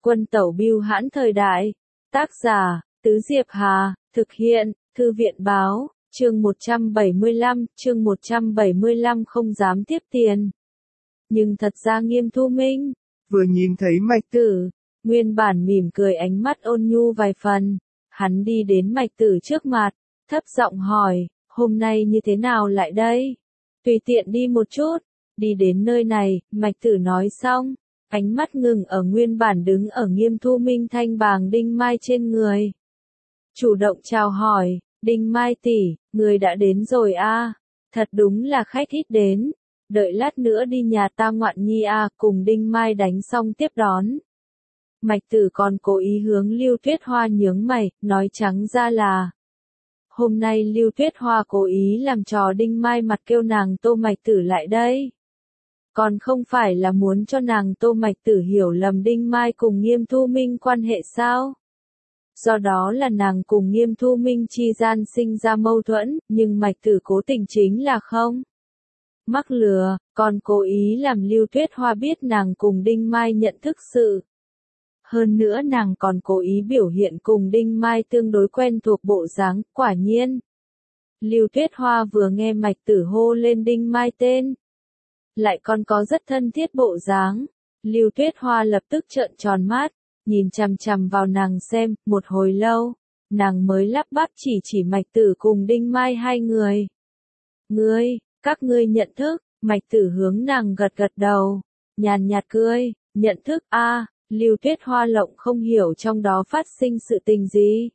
Quân tẩu bưu hãn thời đại. Tác giả, Tứ Diệp Hà, thực hiện, Thư viện báo, chương 175 không dám tiếp tiền. Nhưng thật ra Nghiêm Thu Minh, vừa nhìn thấy Mạch Tử, nguyên bản mỉm cười ánh mắt ôn nhu vài phần, hắn đi đến Mạch Tử trước mặt, thấp giọng hỏi, hôm nay như thế nào lại đây? Tùy tiện đi một chút, đi đến nơi này, Mạch Tử nói xong, ánh mắt ngừng ở nguyên bản đứng ở Nghiêm Thu Minh thanh bàng Đinh Mai trên người. Chủ động chào hỏi, Đinh Mai tỷ, người đã đến rồi a, thật đúng là khách ít đến, đợi lát nữa đi nhà ta ngoạn nhi a, cùng Đinh Mai đánh xong tiếp đón. Mạch Tử còn cố ý hướng Lưu Tuyết Hoa nhướng mày, nói trắng ra là hôm nay Lưu Tuyết Hoa cố ý làm trò Đinh Mai mặt kêu nàng Tô Mạch Tử lại đây. Còn không phải là muốn cho nàng Tô Mạch Tử hiểu lầm Đinh Mai cùng Nghiêm Thu Minh quan hệ sao? Do đó là nàng cùng Nghiêm Thu Minh chi gian sinh ra mâu thuẫn, nhưng Mạch Tử cố tình chính là không mắc lừa, còn cố ý làm Lưu Tuyết Hoa biết nàng cùng Đinh Mai nhận thức sự. Hơn nữa nàng còn cố ý biểu hiện cùng Đinh Mai tương đối quen thuộc bộ dáng, quả nhiên. Lưu Tuyết Hoa vừa nghe Mạch Tử hô lên Đinh Mai tên, lại còn có rất thân thiết bộ dáng. Lưu Tuyết Hoa lập tức trợn tròn mắt, nhìn chằm chằm vào nàng xem, một hồi lâu, nàng mới lắp bắp chỉ Mạch Tử cùng Đinh Mai hai người. Các ngươi nhận thức, Mạch Tử hướng nàng gật gật đầu, nhàn nhạt cười, nhận thức a. Lưu Tuyết Hoa lộng không hiểu trong đó phát sinh sự tình gì.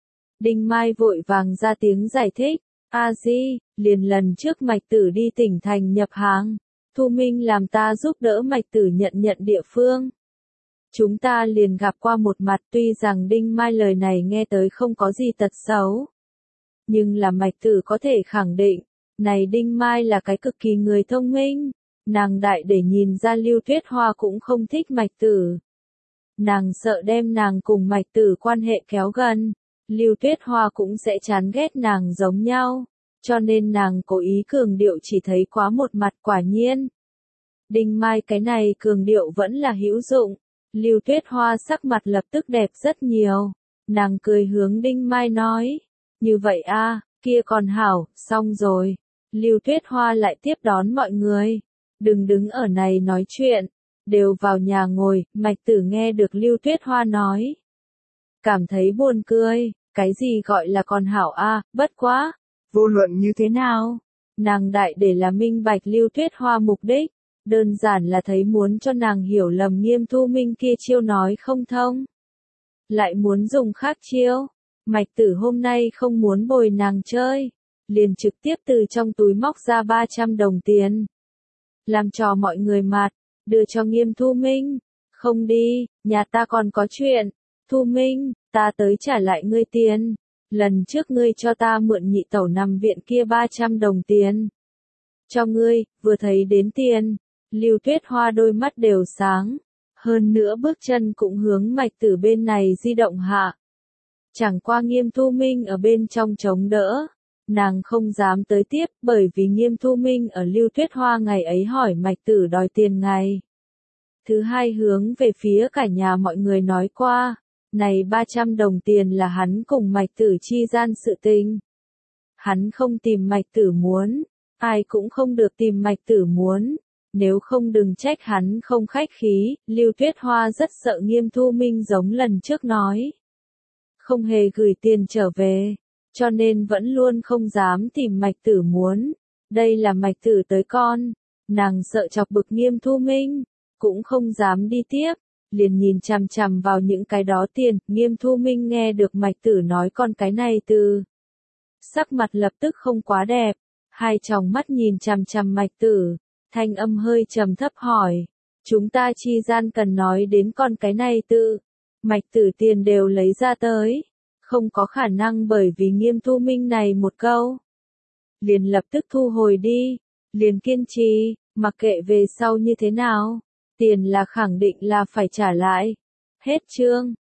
Đinh Mai vội vàng ra tiếng giải thích, Di, liền lần trước Mạch Tử đi tỉnh thành nhập hàng, Thu Minh làm ta giúp đỡ Mạch Tử nhận địa phương. Chúng ta liền gặp qua một mặt, tuy rằng Đinh Mai lời này nghe tới không có gì tật xấu. Nhưng là Mạch Tử có thể khẳng định, này Đinh Mai là cái cực kỳ người thông minh, nàng đại để nhìn ra Lưu Tuyết Hoa cũng không thích Mạch Tử. Nàng sợ đem nàng cùng Mạch Tử quan hệ kéo gần, Lưu Tuyết Hoa cũng sẽ chán ghét nàng giống nhau, cho nên nàng cố ý cường điệu chỉ thấy quá một mặt quả nhiên. Đinh Mai cái này cường điệu vẫn là hữu dụng, Lưu Tuyết Hoa sắc mặt lập tức đẹp rất nhiều, nàng cười hướng Đinh Mai nói, như vậy a, kia còn hảo, xong rồi. Lưu Tuyết Hoa lại tiếp đón mọi người, đừng đứng ở này nói chuyện. Đều vào nhà ngồi, Mạch Tử nghe được Lưu Tuyết Hoa nói. Cảm thấy buồn cười, cái gì gọi là còn hảo a, bất quá. Vô luận như thế nào? Nàng đại để là minh bạch Lưu Tuyết Hoa mục đích, đơn giản là thấy muốn cho nàng hiểu lầm Nghiêm Thu Minh kia chiêu nói không thông. Lại muốn dùng khác chiêu, Mạch Tử hôm nay không muốn bồi nàng chơi, liền trực tiếp từ trong túi móc ra 300 đồng tiền. Làm trò mọi người mặt. Đưa cho Nghiêm Thu Minh, không đi, nhà ta còn có chuyện, Thu Minh, ta tới trả lại ngươi tiền, lần trước ngươi cho ta mượn nhị tẩu nằm viện kia 300 đồng tiền. Cho ngươi, vừa thấy đến tiền, Lưu Tuyết Hoa đôi mắt đều sáng, hơn nữa bước chân cũng hướng Mạch Tử bên này di động hạ. Chẳng qua Nghiêm Thu Minh ở bên trong chống đỡ. Nàng không dám tới tiếp bởi vì Nghiêm Thu Minh ở Lưu Tuyết Hoa ngày ấy hỏi Mạch Tử đòi tiền ngày. Thứ hai hướng về phía cả nhà mọi người nói qua, này 300 đồng tiền là hắn cùng Mạch Tử chi gian sự tình. Hắn không tìm Mạch Tử muốn, ai cũng không được tìm Mạch Tử muốn, nếu không đừng trách hắn không khách khí, Lưu Tuyết Hoa rất sợ Nghiêm Thu Minh giống lần trước nói. Không hề gửi tiền trở về. Cho nên vẫn luôn không dám tìm Mạch Tử muốn. Đây là Mạch Tử tới con. Nàng sợ chọc bực Nghiêm Thu Minh. Cũng không dám đi tiếp. Liền nhìn chằm chằm vào những cái đó tiền. Nghiêm Thu Minh nghe được Mạch Tử nói con cái này từ. Sắc mặt lập tức không quá đẹp. Hai tròng mắt nhìn chằm chằm Mạch Tử. Thanh âm hơi trầm thấp hỏi. Chúng ta chi gian cần nói đến con cái này tự. Mạch Tử tiền đều lấy ra tới. Không có khả năng bởi vì Nghiêm Thu Minh này một câu. Liền lập tức thu hồi đi, liền kiên trì, mặc kệ về sau như thế nào, tiền là khẳng định là phải trả lại. Hết chương.